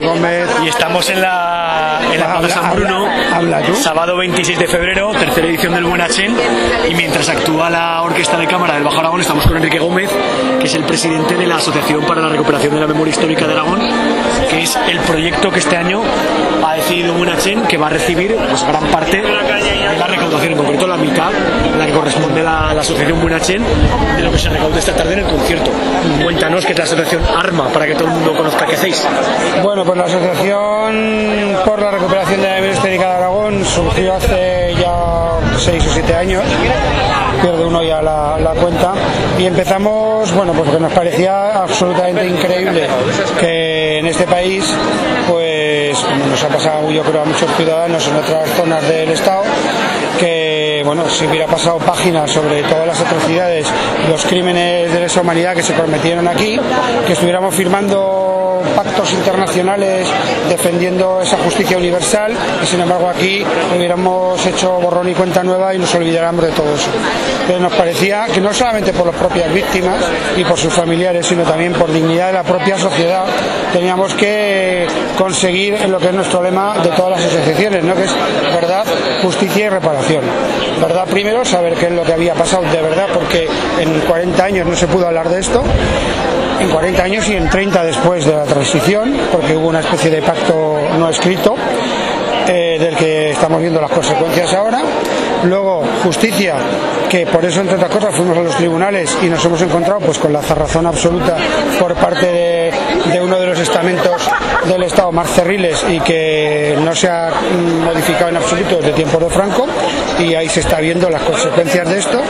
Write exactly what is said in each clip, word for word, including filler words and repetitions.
Gómez. Y estamos en la, en la Plaza San Bruno, habla, habla tú. Sábado veintiséis de febrero, tercera edición del Buenachen, y mientras actúa la Orquesta de Cámara del Bajo Aragón, estamos con Enrique Gómez, que es el presidente de la Asociación para la Recuperación de la Memoria Histórica de Aragón, que es el proyecto que este año ha decidido Buenachen, que va a recibir pues, gran parte de la recaudación, en concreto la mitad, la que corresponde a la, la Asociación Buenachen, de lo que se recaude esta tarde en el concierto. Cuéntanos qué es la Asociación ARMA, para que todo el mundo conozca qué hacéis. Bueno, pues la Asociación por la Recuperación de la Memoria Histórica de Aragón surgió hace ya seis o siete años, pierde uno ya la, la cuenta, y empezamos, bueno, pues porque nos parecía absolutamente increíble que en este país, pues como nos ha pasado yo creo a muchos ciudadanos en otras zonas del Estado, que bueno, si hubiera pasado páginas sobre todas las atrocidades y los crímenes de lesa humanidad que se cometieron aquí, que estuviéramos firmando pactos internacionales defendiendo esa justicia universal, y sin embargo aquí hubiéramos hecho borrón y cuenta nueva y nos olvidáramos de todo eso. Entonces nos parecía que no solamente por las propias víctimas y por sus familiares, sino también por dignidad de la propia sociedad, teníamos que conseguir lo que es nuestro lema de todas las asociaciones, ¿no? Que es verdad, justicia y reparación. Verdad primero, saber qué es lo que había pasado de verdad, porque en cuarenta años no se pudo hablar de esto, en cuarenta años y en treinta después de la transición, porque hubo una especie de pacto no escrito, eh, del que estamos viendo las consecuencias ahora. Luego, justicia, que por eso, entre otras cosas, fuimos a los tribunales y nos hemos encontrado pues con la cerrazón absoluta por parte de, de uno de los estamentos del Estado más cerriles y que no se ha modificado en absoluto desde tiempos de Franco, y ahí se está viendo las consecuencias de esto.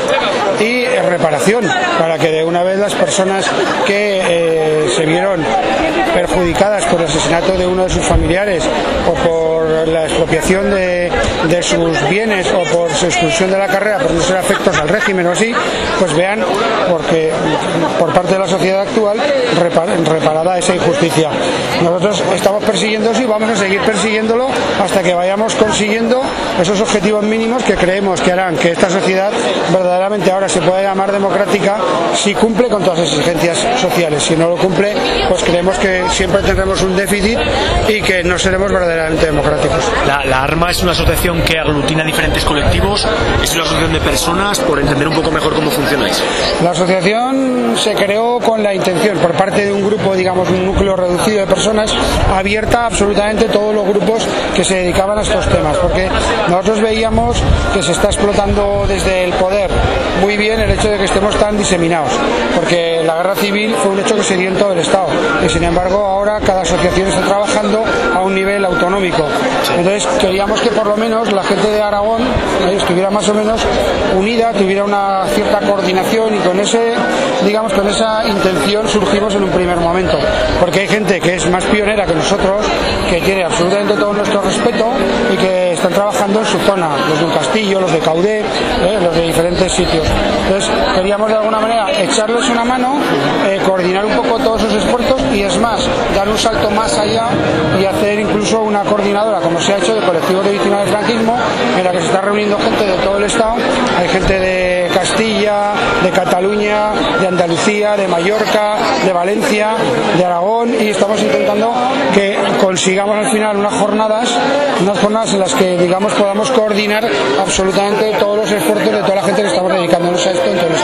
Y reparación, para que de una vez las personas que eh, se vieron perjudicadas por el asesinato de uno de sus familiares o por la expropiación de, de sus bienes o por su expulsión de la carrera por no ser afectos al régimen o así, pues vean porque por parte de la sociedad actual repar, reparada esa injusticia. Nosotros estamos persiguiendo eso y vamos a seguir persiguiéndolo hasta que vayamos consiguiendo esos objetivos mínimos que creemos que harán que esta sociedad verdaderamente ahora se pueda llamar democrática si cumple con todas las exigencias sociales. Si no lo cumple, pues creemos que siempre tendremos un déficit y que no seremos verdaderamente democráticos. La, la ARMA es una asociación que aglutina diferentes colectivos, es una asociación de personas, por entender un poco mejor cómo funcionáis. La asociación se creó con la intención, por parte de un grupo, digamos un núcleo reducido de personas, abierta a absolutamente todos los grupos que se dedicaban a estos temas, porque nosotros veíamos que se está explotando desde el poder muy bien el hecho de que estemos tan diseminados, porque la guerra civil fue un hecho que se dio en todo el Estado y sin embargo ahora cada asociación está trabajando a un nivel autonómico. Entonces queríamos que por lo menos la gente de Aragón eh, estuviera más o menos unida, tuviera una cierta coordinación, y con ese, digamos, con esa intención surgimos en un primer momento, porque hay gente que es más pionera que nosotros, que tiene absolutamente todo nuestro respeto y que están trabajando en su zona, los de un Castillo, los de Caudé, eh, los de diferentes sitios. Entonces queríamos de alguna manera echarles una mano, eh, coordinar un poco todos sus esfuerzos y es más, dar un salto más allá y hacer incluso una coordinadora, como se ha hecho, de colectivos de víctimas del franquismo, en la que se está reuniendo gente de todo el Estado. Hay gente de Castilla, de Cataluña, de Andalucía, de Mallorca, de Valencia, de Aragón, y estamos intentando que consigamos al final unas jornadas, unas jornadas en las que, digamos, podamos coordinar absolutamente todos los esfuerzos de toda la gente que estamos dedicándonos a esto en todo esto.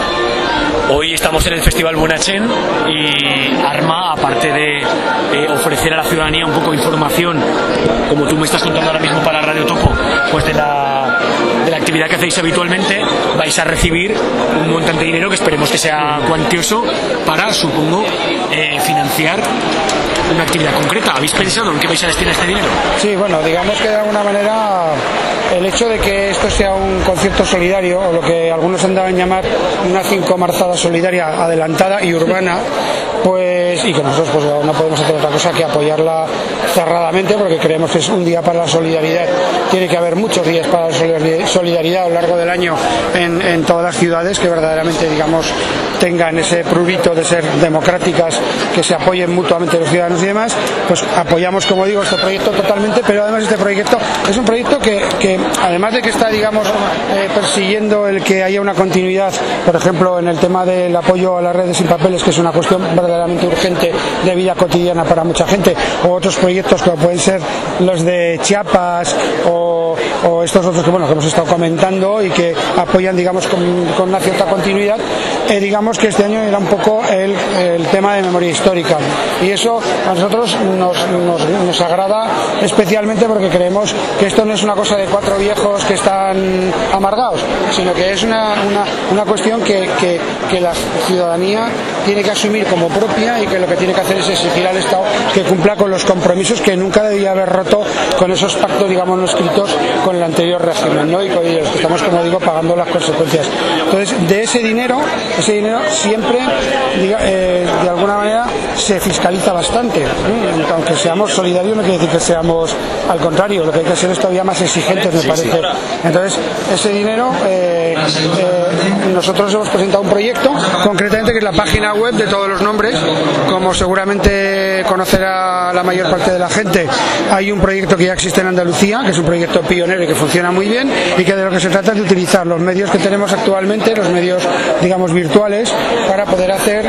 Hoy estamos en el Festival Buenachen y ARMA, aparte de eh, ofrecer a la ciudadanía un poco de información, como tú me estás contando ahora mismo para Radio Topo, pues de la, de la actividad que hacéis habitualmente, vais a recibir un montante de dinero que esperemos que sea cuantioso para, supongo, eh, financiar una actividad concreta. ¿Habéis pensado en qué vais a destinar este dinero? Sí, bueno, digamos que de alguna manera el hecho de que esto sea un concierto solidario, o lo que algunos andaban a llamar una cinco marzada solidaria adelantada y urbana, pues, y que nosotros pues no podemos hacer otra cosa que apoyarla cerradamente, porque creemos que es un día para la solidaridad. Tiene que haber muchos días para la solidaridad a lo largo del año en, en todas las ciudades que verdaderamente, digamos, tengan ese prurito de ser democráticas, que se apoyen mutuamente los ciudadanos y demás. Pues apoyamos, como digo, este proyecto totalmente, pero además este proyecto es un proyecto que, que además de que está, digamos, eh, persiguiendo el que haya una continuidad, por ejemplo, en el tema de la apoyo a las redes sin papeles, que es una cuestión verdaderamente urgente de vida cotidiana para mucha gente, o otros proyectos como pueden ser los de Chiapas o, o estos otros que, bueno, que hemos estado comentando y que apoyan, digamos, con, con una cierta continuidad. Eh, digamos que este año era un poco el, el tema de memoria histórica, y eso a nosotros nos, nos, nos agrada especialmente porque creemos que esto no es una cosa de cuatro viejos que están amargados, sino que es una, una, una cuestión que, que, que la ciudadanía tiene que asumir como propia, y que lo que tiene que hacer es exigir al Estado que cumpla con los compromisos que nunca debía haber roto con esos pactos, digamos, no escritos con el anterior régimen, ¿no? Y con ellos que estamos, como digo, pagando las consecuencias. Entonces, de ese dinero, ese dinero siempre, diga, eh, de alguna manera, se fiscaliza bastante, ¿eh? Aunque seamos solidarios no quiere decir que seamos al contrario, lo que hay que ser es todavía más exigentes, me parece. Entonces, ese dinero, eh, eh, nosotros hemos presentado un proyecto, concretamente, que es la página web de todos los nombres. Como seguramente conocerá la mayor parte de la gente, hay un proyecto que ya existe en Andalucía, que es un proyecto pionero y que funciona muy bien, y que de lo que se trata es de utilizar los medios que tenemos actualmente, los medios, digamos, virtuales, para poder hacer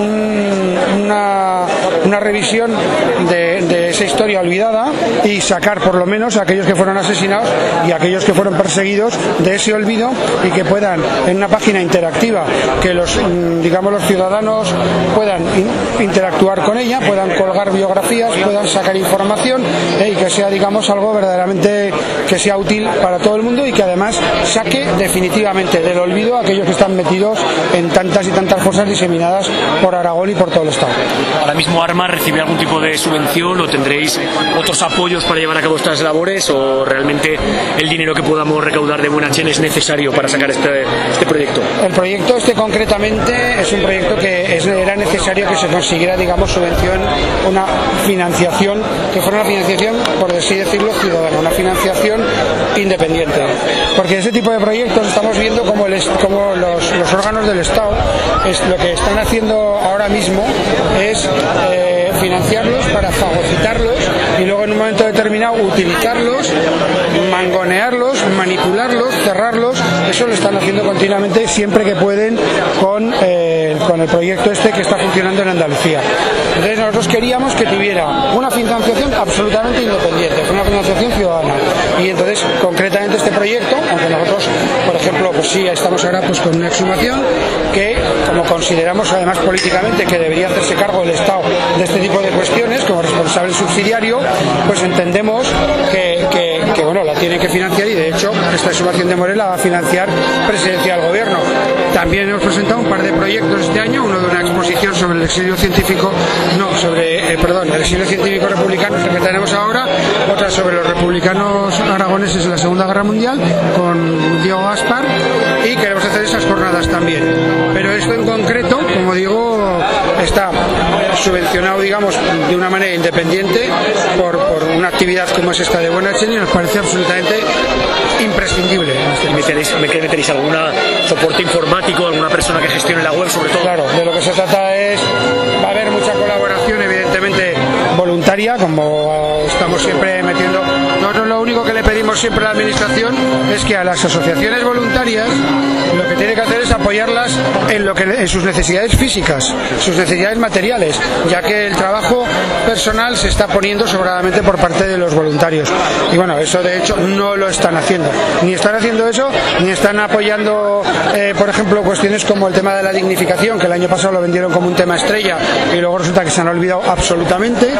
un, una, una revisión de, de esa historia olvidada y sacar por lo menos a aquellos que fueron asesinados y a aquellos que fueron perseguidos de ese olvido, y que puedan, en una página interactiva, que los, digamos, los ciudadanos puedan interactuar con ella, puedan colgar biografías, puedan sacar información, eh, y que sea, digamos, algo verdaderamente que sea útil para todo el mundo, y que además saque definitivamente del olvido a aquellos que están metidos en tantas y tantas cosas diseminadas por Aragón y por todo el Estado. ¿Ahora mismo Arma recibe algún tipo de subvención o tendréis otros apoyos para llevar a cabo estas labores, o realmente el dinero que podamos recaudar de Buenachen es necesario para sacar este, este proyecto? El proyecto este concretamente es un proyecto que es, era necesario que se consiguiera, digamos, subvención, una financiación, que fuera una financiación, por así decirlo, ciudadana, una financiación independiente. Porque ese tipo de proyectos estamos viendo como, el, como los, los órganos del Estado es, lo que están haciendo ahora mismo es eh, financiarlos para fagocitarlos y luego en un momento determinado utilizarlos, mangonearlos, manipularlos, cerrarlos. Eso lo están haciendo continuamente, siempre que pueden, con, eh, con el proyecto este que está funcionando en Andalucía. Entonces nosotros queríamos que tuviera una financiación absolutamente independiente, una financiación ciudadana. Y entonces, concretamente, este proyecto, aunque nosotros, por ejemplo, pues sí, estamos ahora pues con una exhumación que, como consideramos además políticamente que debería hacerse cargo el Estado de este tipo de cuestiones como responsable subsidiario, pues entendemos que, que, que bueno, la tiene que financiar, y de hecho esta exhumación de Morel la va a financiar Presidencia del Gobierno. También hemos presentado un par de proyectos este año, uno de una exposición sobre el exilio científico, no, sobre, eh, perdón, el exilio científico republicano que tenemos ahora, otra sobre los republicanos aragoneses en la Segunda Guerra Mundial, con Diego Gaspar, y queremos hacer esas jornadas también. Pero esto en concreto, como digo, está subvencionado, digamos, de una manera independiente por, por una actividad como es esta de Buenachen, y nos parece absolutamente imprescindible. ¿Meteréis, meteréis algún soporte informático, alguna persona que gestione la web, sobre todo? Claro, de lo que se trata es, va a haber mucha colaboración, evidentemente voluntaria, como estamos siempre metiendo. Nosotros lo único que le pedimos siempre a la Administración es que a las asociaciones voluntarias lo que tiene que hacer es apoyarlas en, lo que, en sus necesidades físicas, sus necesidades materiales, ya que el trabajo personal se está poniendo sobradamente por parte de los voluntarios. Y bueno, eso de hecho no lo están haciendo. Ni están haciendo eso, ni están apoyando, eh, por ejemplo, cuestiones como el tema de la dignificación, que el año pasado lo vendieron como un tema estrella y luego resulta que se han olvidado absolutamente.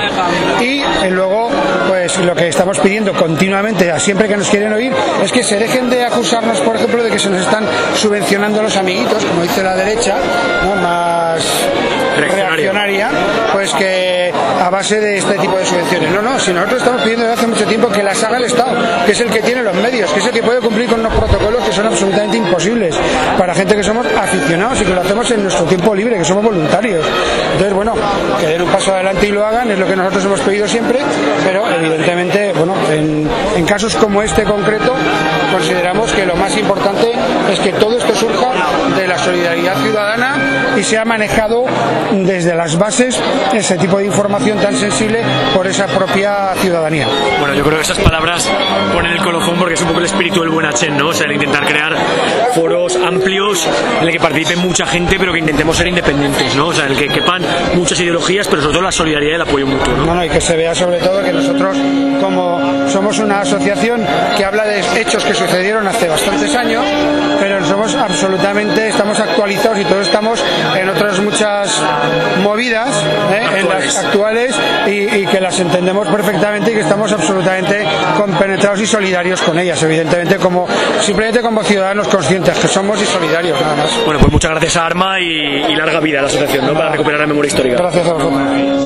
Y eh, luego, pues lo que estamos pidiendo continuamente, siempre que nos quieren oír, es que se dejen de acusarnos, por ejemplo, de que se nos están subvencionando los amiguitos, como dice la derecha, ¿no?, más reaccionaria, pues que a base de este tipo de subvenciones. No, no, si nosotros estamos pidiendo desde hace mucho tiempo que las haga el Estado, que es el que tiene los medios, que es el que puede cumplir con unos protocolos que son absolutamente imposibles para gente que somos aficionados y que lo hacemos en nuestro tiempo libre, que somos voluntarios. Entonces, bueno, que den un paso adelante y lo hagan, es lo que nosotros hemos pedido siempre, pero evidentemente, bueno, en, en casos como este concreto, consideramos que lo más importante es que todo esto surja de la solidaridad ciudadana y sea manejado desde las bases ese tipo de información información tan sensible por esa propia ciudadanía. Bueno, yo creo que esas palabras ponen el colofón porque es un poco el espíritu del buen Achen, ¿no? O sea, el intentar crear foros amplios en el que participe mucha gente, pero que intentemos ser independientes, ¿no? O sea, en el que quepan muchas ideologías, pero sobre todo la solidaridad y el apoyo mutuo, ¿no? No, no, y que se vea sobre todo que nosotros, como somos una asociación que habla de hechos que sucedieron hace bastantes años, pero somos absolutamente, estamos actualizados y todos estamos en otras muchas movidas, ¿eh? En las actuales, y, y que las entendemos perfectamente y que estamos absolutamente compenetrados y solidarios con ellas, evidentemente, como simplemente como ciudadanos conscientes que somos y solidarios, nada más. Bueno, pues muchas gracias a Arma y, y larga vida a la asociación, ¿no? Para recuperar la memoria histórica. Gracias a vosotros.